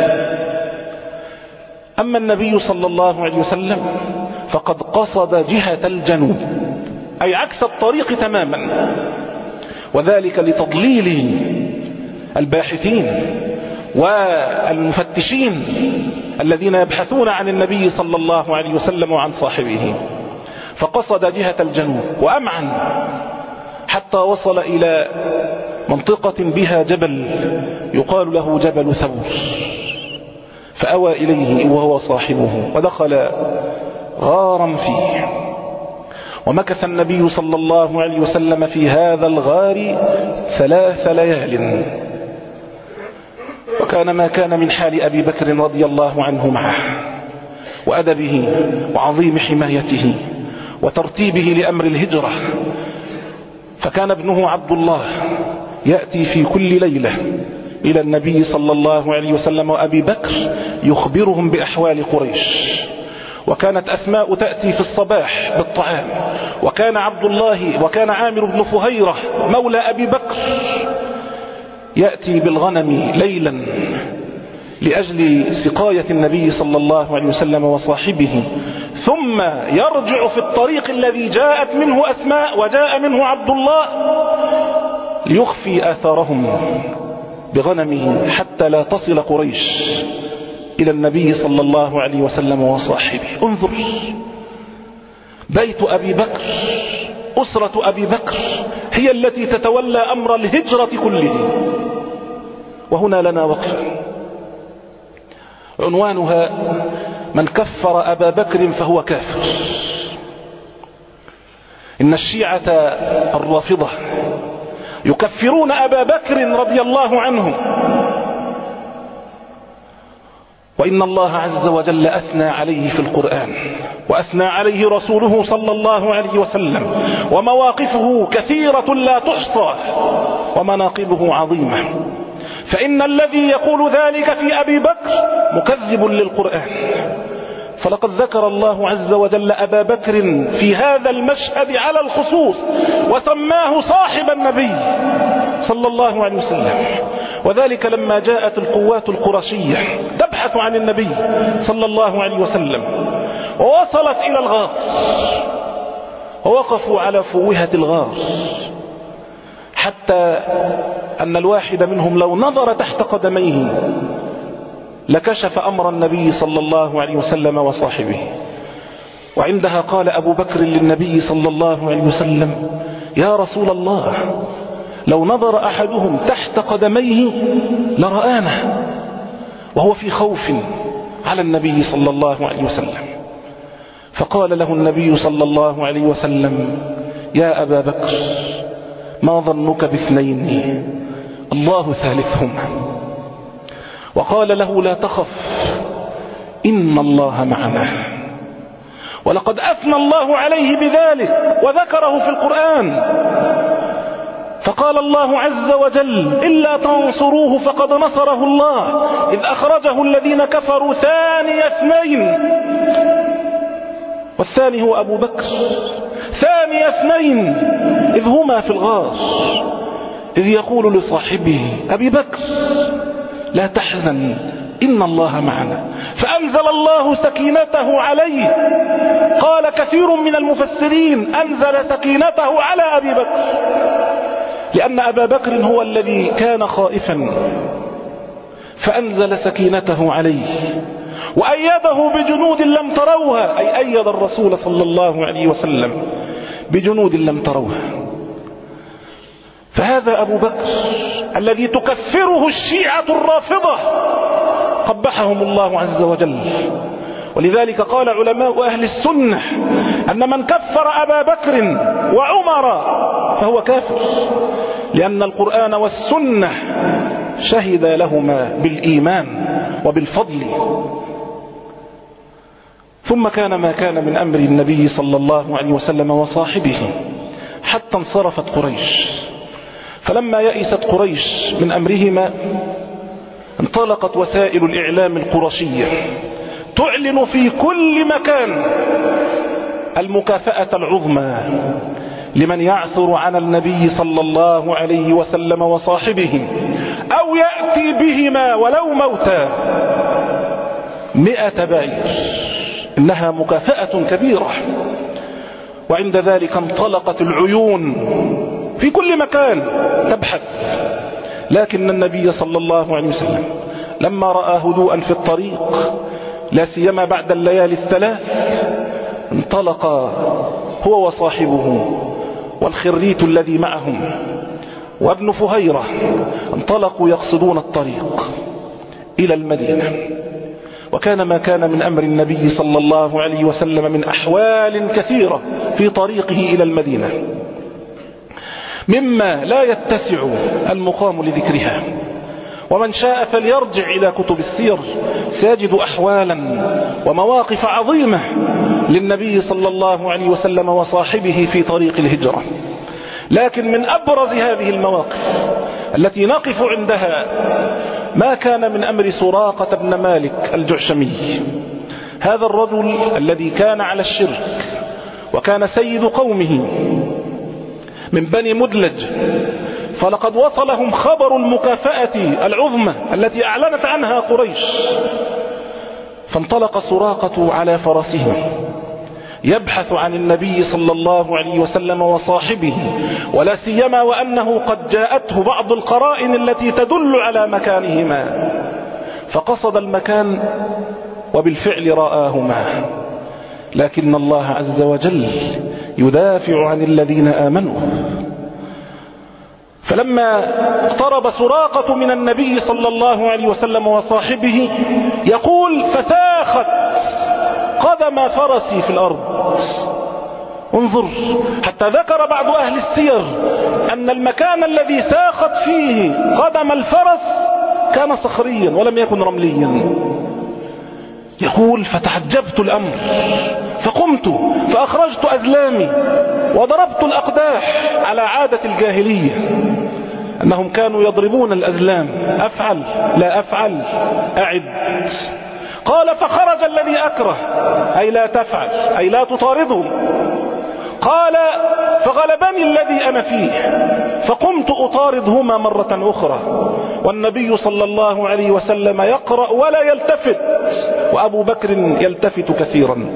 أما النبي صلى الله عليه وسلم فقد قصد جهة الجنوب، أي عكس الطريق تماما. وذلك لتضليل الباحثين والمفتشين الذين يبحثون عن النبي صلى الله عليه وسلم وعن صاحبه. فقصد جهة الجنوب وأمعن حتى وصل إلى منطقة بها جبل يقال له جبل ثور، فأوى إليه وهو صاحبه ودخل غارا فيه، ومكث النبي صلى الله عليه وسلم في هذا الغار ثلاث ليال. وكان ما كان من حال أبي بكر رضي الله عنه معه وأدبه وعظيم حمايته وترتيبه لأمر الهجرة. فكان ابنه عبد الله يأتي في كل ليلة إلى النبي صلى الله عليه وسلم وأبي بكر يخبرهم بأحوال قريش. وكانت أسماء تأتي في الصباح بالطعام، وكان عبد الله وكان عامر بن فهيرة مولى أبي بكر يأتي بالغنم ليلا لأجل سقاية النبي صلى الله عليه وسلم وصاحبه، ثم يرجع في الطريق الذي جاءت منه أسماء وجاء منه عبد الله ليخفي آثارهم بغنمه حتى لا تصل قريش إلى النبي صلى الله عليه وسلم وصاحبه. انظر بيت أبي بكر، أسرة أبي بكر هي التي تتولى أمر الهجرة كله. وهنا لنا وقفة عنوانها: من كفر أبا بكر فهو كافر. إن الشيعة الرافضة يكفرون أبا بكر رضي الله عنه، وإن الله عز وجل أثنى عليه في القرآن وأثنى عليه رسوله صلى الله عليه وسلم، ومواقفه كثيرة لا تحصى ومناقبه عظيمة. فإن الذي يقول ذلك في أبي بكر مكذب للقرآن. فلقد ذكر الله عز وجل أبا بكر في هذا المشهد على الخصوص وسماه صاحب النبي صلى الله عليه وسلم، وذلك لما جاءت القوات القرشية تبحث عن النبي صلى الله عليه وسلم ووصلت إلى الغار، ووقفوا على فوهة الغار حتى أن الواحد منهم لو نظر تحت قدميه لكشف أمر النبي صلى الله عليه وسلم وصاحبه. وعندها قال أبو بكر للنبي صلى الله عليه وسلم: يا رسول الله، لو نظر أحدهم تحت قدميه لرآنا، وهو في خوف على النبي صلى الله عليه وسلم. فقال له النبي صلى الله عليه وسلم: يا أبا بكر، ما ظنك باثنين الله ثالثهما. وقال له: لا تخف، إن الله معنا. ولقد أثنى الله عليه بذلك وذكره في القرآن، فقال الله عز وجل: إلا تنصروه فقد نصره الله إذ أخرجه الذين كفروا ثاني اثنين، والثاني هو أبو بكر، ثاني اثنين إذ هما في الغار إذ يقول لصاحبه أبي بكر لا تحزن إن الله معنا، فأنزل الله سكينته عليه. قال كثير من المفسرين: أنزل سكينته على أبي بكر، لأن أبا بكر هو الذي كان خائفا، فأنزل سكينته عليه وأيده بجنود لم تروها، أي أيد الرسول صلى الله عليه وسلم بجنود لم تروها. فهذا أبو بكر الذي تكفره الشيعة الرافضة قبحهم الله عز وجل. ولذلك قال علماء أهل السنة أن من كفر أبا بكر وعمر فهو كافر، لأن القرآن والسنة شهد لهما بالإيمان وبالفضل. ثم كان ما كان من أمر النبي صلى الله عليه وسلم وصاحبه حتى انصرفت قريش. فلما يئست قريش من أمرهما انطلقت وسائل الإعلام القرشية تعلن في كل مكان المكافأة العظمى لمن يعثر على النبي صلى الله عليه وسلم وصاحبه أو يأتي بهما ولو موتا مئة بعير، إنها مكافأة كبيرة. وعند ذلك انطلقت العيون في كل مكان تبحث. لكن النبي صلى الله عليه وسلم لما رأى هدوءا في الطريق، لا سيما بعد الليالي الثلاث، انطلق هو وصاحبه والخريت الذي معهم وابن فهيرة، انطلقوا يقصدون الطريق إلى المدينة. وكان ما كان من أمر النبي صلى الله عليه وسلم من أحوال كثيرة في طريقه إلى المدينة مما لا يتسع المقام لذكرها، ومن شاء فليرجع إلى كتب السير سيجد أحوالا ومواقف عظيمة للنبي صلى الله عليه وسلم وصاحبه في طريق الهجرة. لكن من أبرز هذه المواقف التي نقف عندها ما كان من أمر سراقة بن مالك الجعشمي، هذا الرجل الذي كان على الشرك وكان سيد قومه من بني مدلج، فلقد وصلهم خبر المكافأة العظمى التي أعلنت عنها قريش، فانطلق سراقة على فرسه يبحث عن النبي صلى الله عليه وسلم وصاحبه، ولا سيما وأنه قد جاءته بعض القرائن التي تدل على مكانهما، فقصد المكان وبالفعل رآهما. لكن الله عز وجل يدافع عن الذين آمنوا، فلما اقترب سراقة من النبي صلى الله عليه وسلم وصاحبه يقول: فساخت قدم فرسي في الأرض. انظر، حتى ذكر بعض أهل السير أن المكان الذي ساخت فيه قدم الفرس كان صخريا ولم يكن رمليا. يقول: فتعجبت الأمر فقمت فأخرجت أزلامي وضربت الأقداح على عادة الجاهلية، أنهم كانوا يضربون الأزلام. أفعل لا أفعل أعد. قال: فخرج الذي أكره، أي لا تفعل، أي لا تطاردهم. قال: فغلبني الذي أنا فيه فقمت أطاردهما مرة أخرى، والنبي صلى الله عليه وسلم يقرأ ولا يلتفت، وأبو بكر يلتفت كثيرا.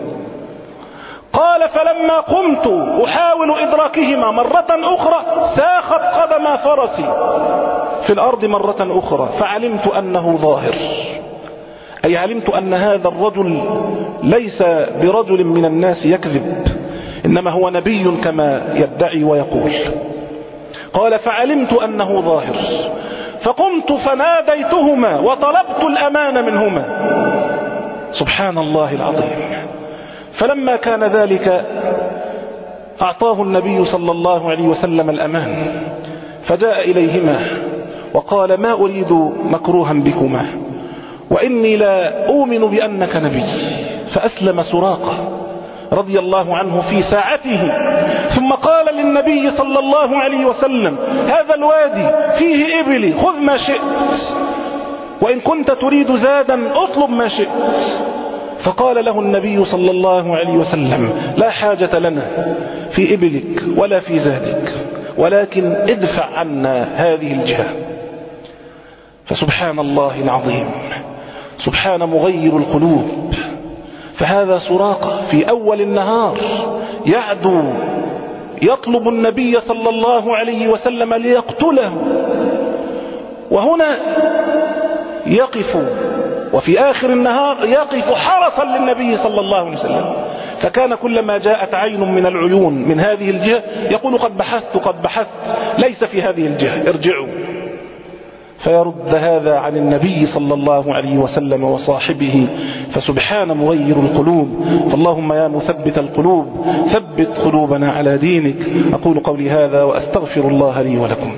قال: فلما قمت أحاول إدراكهما مرة أخرى ساخت قدم فرسي في الأرض مرة أخرى، فعلمت أنه ظاهر، أي علمت أن هذا الرجل ليس برجل من الناس يكذب، إنما هو نبي كما يدعي ويقول. قال: فعلمت أنه ظاهر فقمت فناديتهما وطلبت الأمان منهما. سبحان الله العظيم. فلما كان ذلك أعطاه النبي صلى الله عليه وسلم الأمان، فجاء إليهما وقال: ما أريد مكروها بكما، وإني لا أؤمن بأنك نبي. فأسلم سراقة رضي الله عنه في ساعته، ثم قال للنبي صلى الله عليه وسلم: هذا الوادي فيه إبلي، خذ ما شئت، وإن كنت تريد زادا أطلب ما شئت. فقال له النبي صلى الله عليه وسلم: لا حاجة لنا في إبلك ولا في زادك، ولكن ادفع عنا هذه الجهة. فسبحان الله العظيم، سبحان مغير القلوب. فهذا سراقة في أول النهار يعدو يطلب النبي صلى الله عليه وسلم ليقتله، وهنا يقف وفي آخر النهار يقف حرسا للنبي صلى الله عليه وسلم. فكان كلما جاءت عين من العيون من هذه الجهة يقول: قد بحثت قد بحثت ليس في هذه الجهة، ارجعوا. فيرد هذا عن النبي صلى الله عليه وسلم وصاحبه. فسبحان مغير القلوب. فاللهم يا مثبت القلوب ثبت قلوبنا على دينك. أقول قولي هذا وأستغفر الله لي ولكم.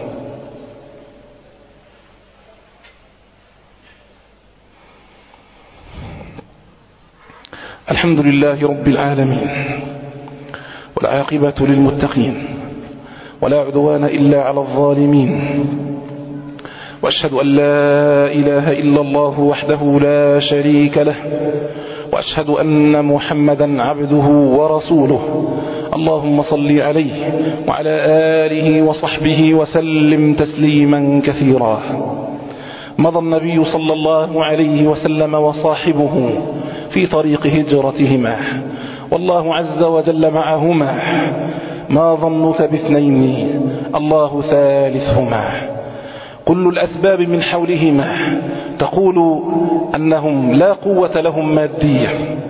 الحمد لله رب العالمين، والعاقبة للمتقين، ولا عدوان إلا على الظالمين، وأشهد أن لا إله إلا الله وحده لا شريك له، وأشهد أن محمدا عبده ورسوله. اللهم صل عليه وعلى آله وصحبه وسلم تسليما كثيرا. مضى النبي صلى الله عليه وسلم وصاحبه في طريق هجرتهما، والله عز وجل معهما ما ظنك باثنين الله ثالثهما. كل الأسباب من حولهما تقول أنهم لا قوة لهم مادية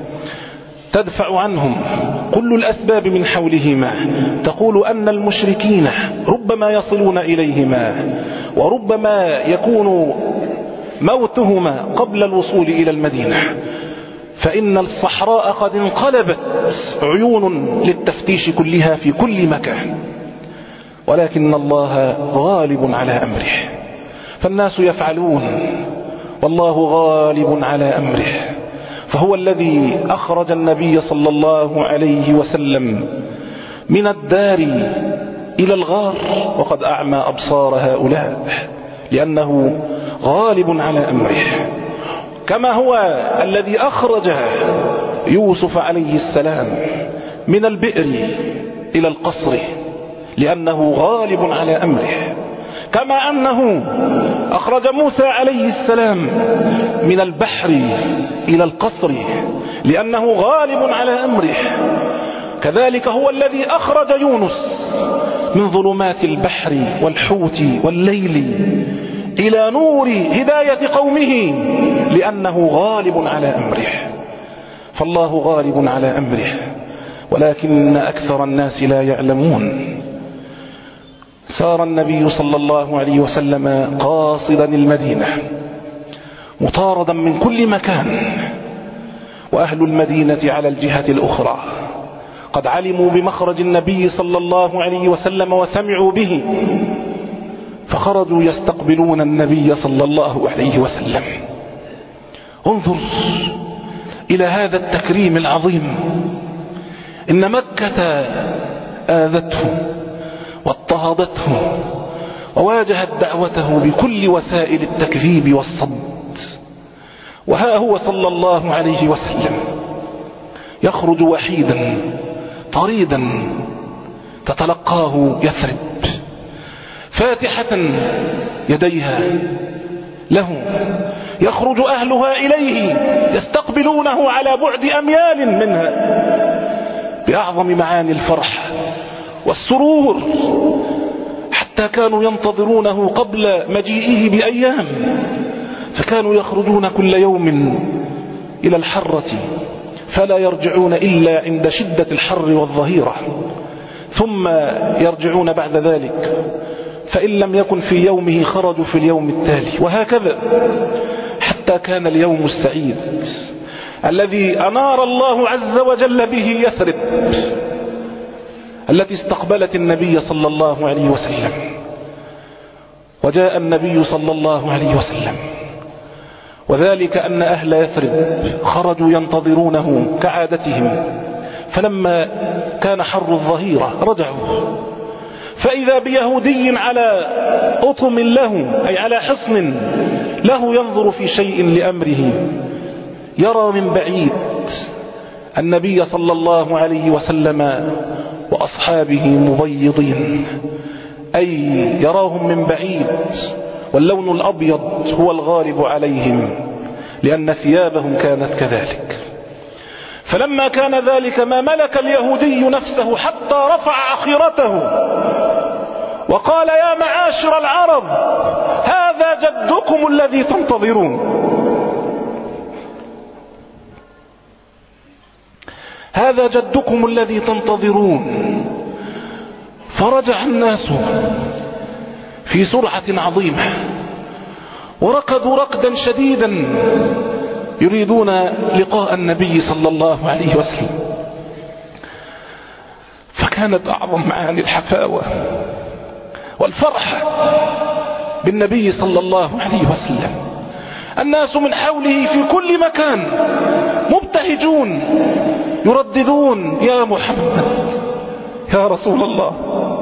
تدفع عنهم. كل الأسباب من حولهما تقول أن المشركين ربما يصلون إليهما، وربما يكون موتهما قبل الوصول إلى المدينة، فإن الصحراء قد انقلبت عيون للتفتيش كلها في كل مكان، ولكن الله غالب على أمره. فالناس يفعلون والله غالب على أمره. فهو الذي أخرج النبي صلى الله عليه وسلم من الدار إلى الغار وقد أعمى أبصار هؤلاء، لأنه غالب على أمره. كما هو الذي أخرج يوسف عليه السلام من البئر إلى القصر لأنه غالب على أمره. كما أنه أخرج موسى عليه السلام من البحر إلى القصر لأنه غالب على أمره. كذلك هو الذي أخرج يونس من ظلمات البحر والحوت والليل إلى نور هداية قومه لأنه غالب على أمره. فالله غالب على أمره، ولكن أكثر الناس لا يعلمون. سار النبي صلى الله عليه وسلم قاصدا المدينة مطاردا من كل مكان، وأهل المدينة على الجهة الأخرى قد علموا بمخرج النبي صلى الله عليه وسلم وسمعوا به، فخرجوا يستقبلون النبي صلى الله عليه وسلم. انظر إلى هذا التكريم العظيم. إن مكة آذته واضطهدته وواجهت دعوته بكل وسائل التكذيب والصد، وها هو صلى الله عليه وسلم يخرج وحيدا طريدا تتلقاه يثرب فاتحة يديها له، يخرج أهلها إليه يستقبلونه على بعد أميال منها بأعظم معاني الفرح والسرور، حتى كانوا ينتظرونه قبل مجيئه بأيام، فكانوا يخرجون كل يوم إلى الحرة فلا يرجعون إلا عند شدة الحر والظهيرة، ثم يرجعون بعد ذلك، فإن لم يكن في يومه خرجوا في اليوم التالي، وهكذا حتى كان اليوم السعيد الذي أنار الله عز وجل به يثرب التي استقبلت النبي صلى الله عليه وسلم. وجاء النبي صلى الله عليه وسلم، وذلك أن أهل يثرب خرجوا ينتظرونه كعادتهم، فلما كان حر الظهيرة رجعوا، فإذا بيهودي على أطم له أي على حصن له ينظر في شيء لأمره، يرى من بعيد النبي صلى الله عليه وسلم وأصحابه مبيضين، أي يراهم من بعيد، واللون الأبيض هو الغالب عليهم لأن ثيابهم كانت كذلك. فلما كان ذلك ما ملك اليهودي نفسه حتى رفع أخيرته وقال: يا معاشر العرب، هذا جدكم الذي تنتظرون، هذا جدكم الذي تنتظرون. فرجع الناس في سرعة عظيمة وركضوا ركضا شديدا يريدون لقاء النبي صلى الله عليه وسلم. فكانت أعظم معاني الحفاوة والفرح بالنبي صلى الله عليه وسلم. الناس من حوله في كل مكان مبتهجون يرددون: يا محمد، يا رسول الله.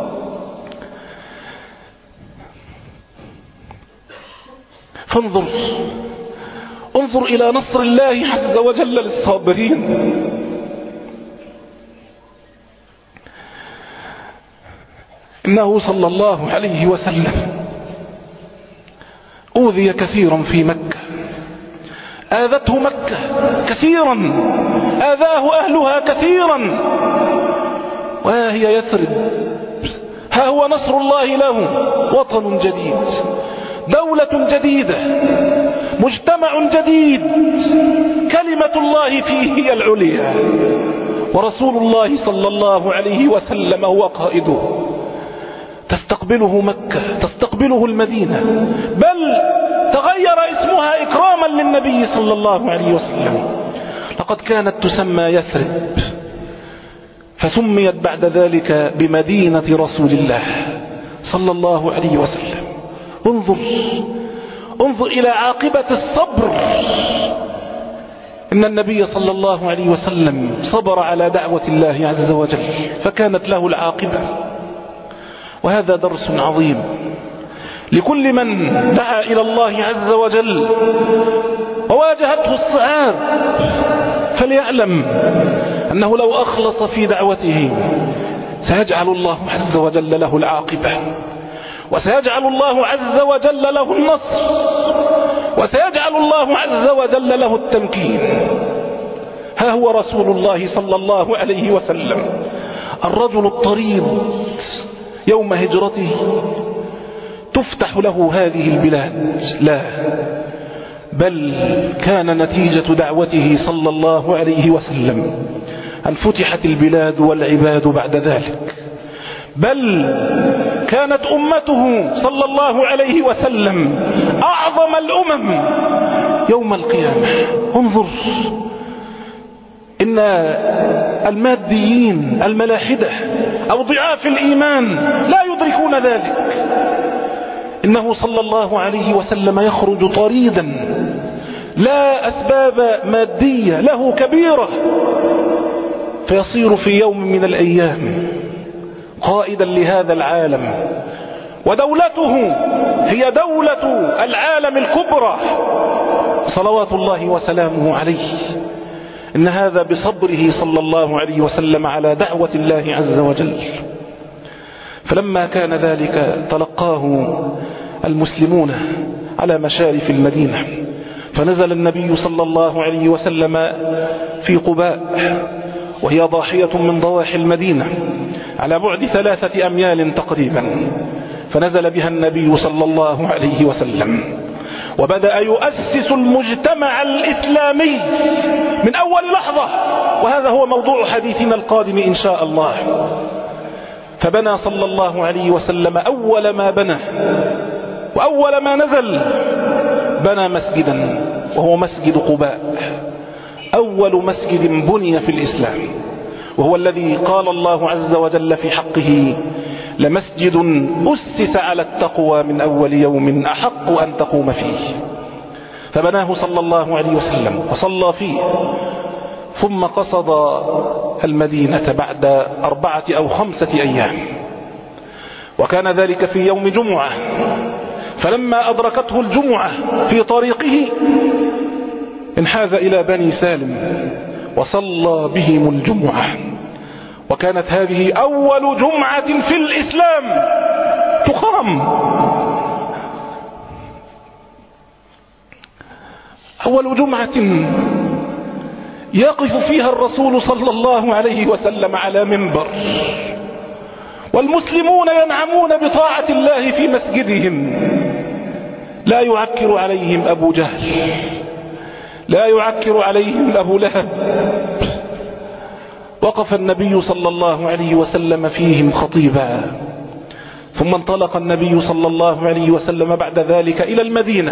فانظر انظر إلى نصر الله عز وجل للصابرين. إنه صلى الله عليه وسلم أوذي كثيرا في مكة، آذته مكة كثيرا، آذاه أهلها كثيرا، وها هي يثرب، ها هو نصر الله له، وطن جديد، دولة جديدة، مجتمع جديد، كلمة الله فيه هي العليا، ورسول الله صلى الله عليه وسلم هو قائده. تستقبله مكة، تستقبله المدينة، بل تغير اسمها إكراما للنبي صلى الله عليه وسلم. لقد كانت تسمى يثرب، فسميت بعد ذلك بمدينة رسول الله صلى الله عليه وسلم. انظر انظر إلى عاقبة الصبر. إن النبي صلى الله عليه وسلم صبر على دعوة الله عز وجل فكانت له العاقبة. وهذا درس عظيم لكل من دعا إلى الله عز وجل وواجهته الصعاب، فليعلم أنه لو أخلص في دعوته سيجعل الله عز وجل له العاقبة، وسيجعل الله عز وجل له النصر، وسيجعل الله عز وجل له التمكين. ها هو رسول الله صلى الله عليه وسلم الرجل الطريد يوم هجرته تفتح له هذه البلاد، لا، بل كان نتيجة دعوته صلى الله عليه وسلم أن فتحت البلاد والعباد بعد ذلك، بل كانت أمته صلى الله عليه وسلم أعظم الأمم يوم القيامة. انظر، إن الماديين الملاحدة أو ضعاف الإيمان لا يدركون ذلك. إنه صلى الله عليه وسلم يخرج طريدا، لا أسباب مادية له كبيرة، فيصير في يوم من الأيام قائدا لهذا العالم، ودولته هي دولة العالم الكبرى صلوات الله وسلامه عليه. إن هذا بصبره صلى الله عليه وسلم على دعوة الله عز وجل. فلما كان ذلك تلقاه المسلمون على مشارف المدينة، فنزل النبي صلى الله عليه وسلم في قباء، وهي ضاحية من ضواحي المدينة على بعد ثلاثة أميال تقريبا. فنزل بها النبي صلى الله عليه وسلم وبدأ يؤسس المجتمع الإسلامي من أول لحظة، وهذا هو موضوع حديثنا القادم إن شاء الله. فبنى صلى الله عليه وسلم أول ما بنى وأول ما نزل بنى مسجدا، وهو مسجد قباء، أول مسجد بني في الإسلام، وهو الذي قال الله عز وجل في حقه: لمسجد أسس على التقوى من أول يوم أحق أن تقوم فيه. فبناه صلى الله عليه وسلم وصلى فيه، ثم قصد المدينة بعد أربعة أو خمسة أيام، وكان ذلك في يوم جمعة. فلما أدركته الجمعة في طريقه انحاز إلى بني سالم وصلى بهم الجمعة، وكانت هذه أول جمعة في الإسلام تقام، أول جمعة يقف فيها الرسول صلى الله عليه وسلم على منبر، والمسلمون ينعمون بطاعة الله في مسجدهم، لا يعكر عليهم أبو جهل، لا يعكر عليهم أبو لهب. وقف النبي صلى الله عليه وسلم فيهم خطيبا، ثم انطلق النبي صلى الله عليه وسلم بعد ذلك إلى المدينة.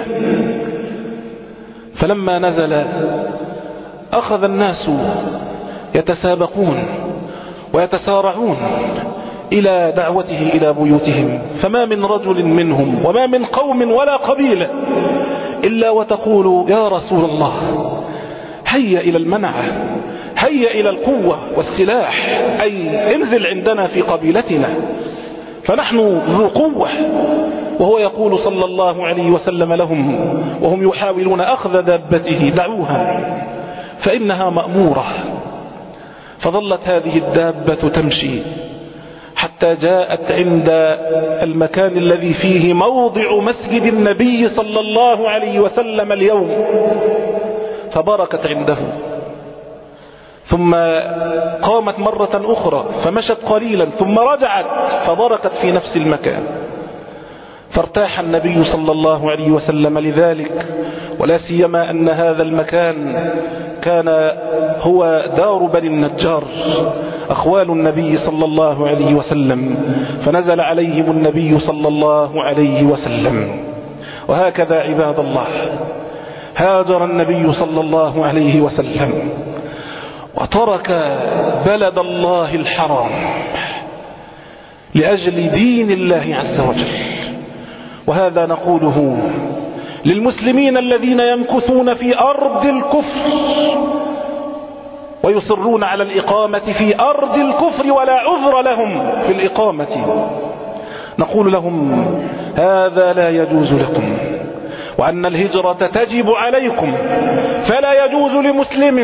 فلما نزل أخذ الناس يتسابقون ويتسارعون إلى دعوته إلى بيوتهم، فما من رجل منهم وما من قوم ولا قبيلة إلا وتقول: يا رسول الله، هيا إلى المنعة، هيا إلى القوة والسلاح، أي انزل عندنا في قبيلتنا فنحن ذو قوة. وهو يقول صلى الله عليه وسلم لهم وهم يحاولون أخذ دابته: دعوها فإنها مأمورة. فظلت هذه الدابة تمشي حتى جاءت عند المكان الذي فيه موضع مسجد النبي صلى الله عليه وسلم اليوم، فبركت عنده. ثم ثم قامت مرة أخرى فمشت قليلا ثم رجعت فبركت في نفس المكان، فارتاح النبي صلى الله عليه وسلم لذلك، ولا سيما أن هذا المكان كان هو دار بني النجار أخوال النبي صلى الله عليه وسلم، فنزل عليهم النبي صلى الله عليه وسلم. وهكذا عباد الله هاجر النبي صلى الله عليه وسلم وترك بلد الله الحرام لأجل دين الله عز وجل. وهذا نقوله للمسلمين الذين يمكثون في أرض الكفر ويصرون على الإقامة في أرض الكفر ولا عذر لهم في الإقامة، نقول لهم هذا لا يجوز لكم، وأن الهجرة تجب عليكم، فلا يجوز لمسلم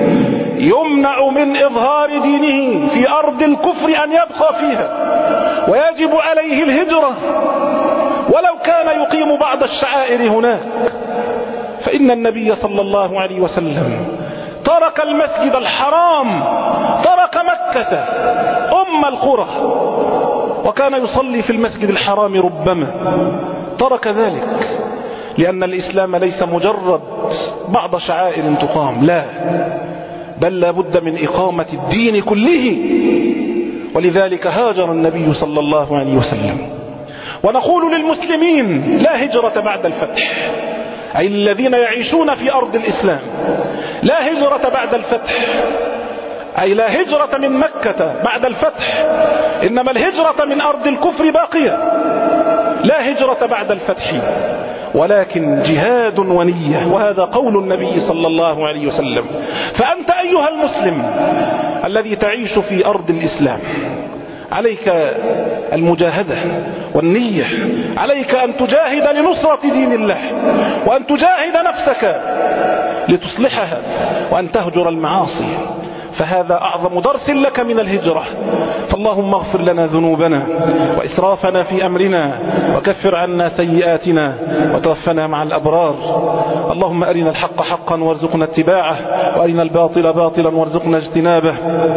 يمنع من إظهار دينه في أرض الكفر أن يبقى فيها، ويجب عليه الهجرة ولو كان يقيم بعض الشعائر هناك. فإن النبي صلى الله عليه وسلم ترك المسجد الحرام، ترك مكة أم القرى، وكان يصلي في المسجد الحرام ربما، ترك ذلك لأن الإسلام ليس مجرد بعض شعائر تقام، لا، بل لا بد من إقامة الدين كله. ولذلك هاجر النبي صلى الله عليه وسلم. ونقول للمسلمين لا هجرة بعد الفتح، أي الذين يعيشون في أرض الإسلام، لا هجرة بعد الفتح، أي لا هجرة من مكة بعد الفتح، إنما الهجرة من أرض الكفر باقية، لا هجرة بعد الفتح، ولكن جهاد ونية، وهذا قول النبي صلى الله عليه وسلم. فأنت أيها المسلم الذي تعيش في أرض الإسلام عليك المجاهدة والنية، عليك أن تجاهد لنصرة دين الله، وأن تجاهد نفسك لتصلحها، وأن تهجر المعاصي، فهذا أعظم درس لك من الهجرة. فاللهم اغفر لنا ذنوبنا وإسرافنا في أمرنا، وكفر عنا سيئاتنا، وتوفنا مع الأبرار. اللهم أرنا الحق حقا وارزقنا اتباعه، وأرنا الباطل باطلا وارزقنا اجتنابه.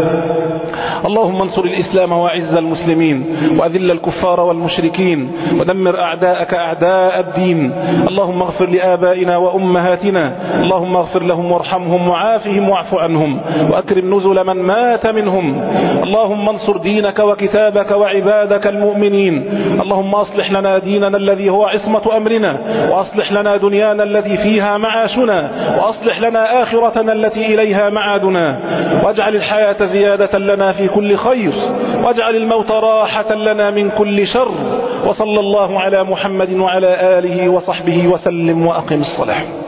اللهم انصر الإسلام وأعز المسلمين، وأذل الكفار والمشركين، ودمر أعداءك أعداء الدين. اللهم اغفر لآبائنا وأمهاتنا، اللهم اغفر لهم وارحمهم وعافهم واعف عنهم، وأكرم نزل من مات منهم. اللهم انصر دينك وكتابك وعبادك المؤمنين. اللهم أصلح لنا ديننا الذي هو عصمة أمرنا، وأصلح لنا دنيانا التي فيها معاشنا، وأصلح لنا آخرتنا التي إليها معادنا، واجعل الحياة زيادة لنا في كل خير، واجعل الموت راحة لنا من كل شر. وصلى الله على محمد وعلى آله وصحبه وسلم، وأقم الصلاة.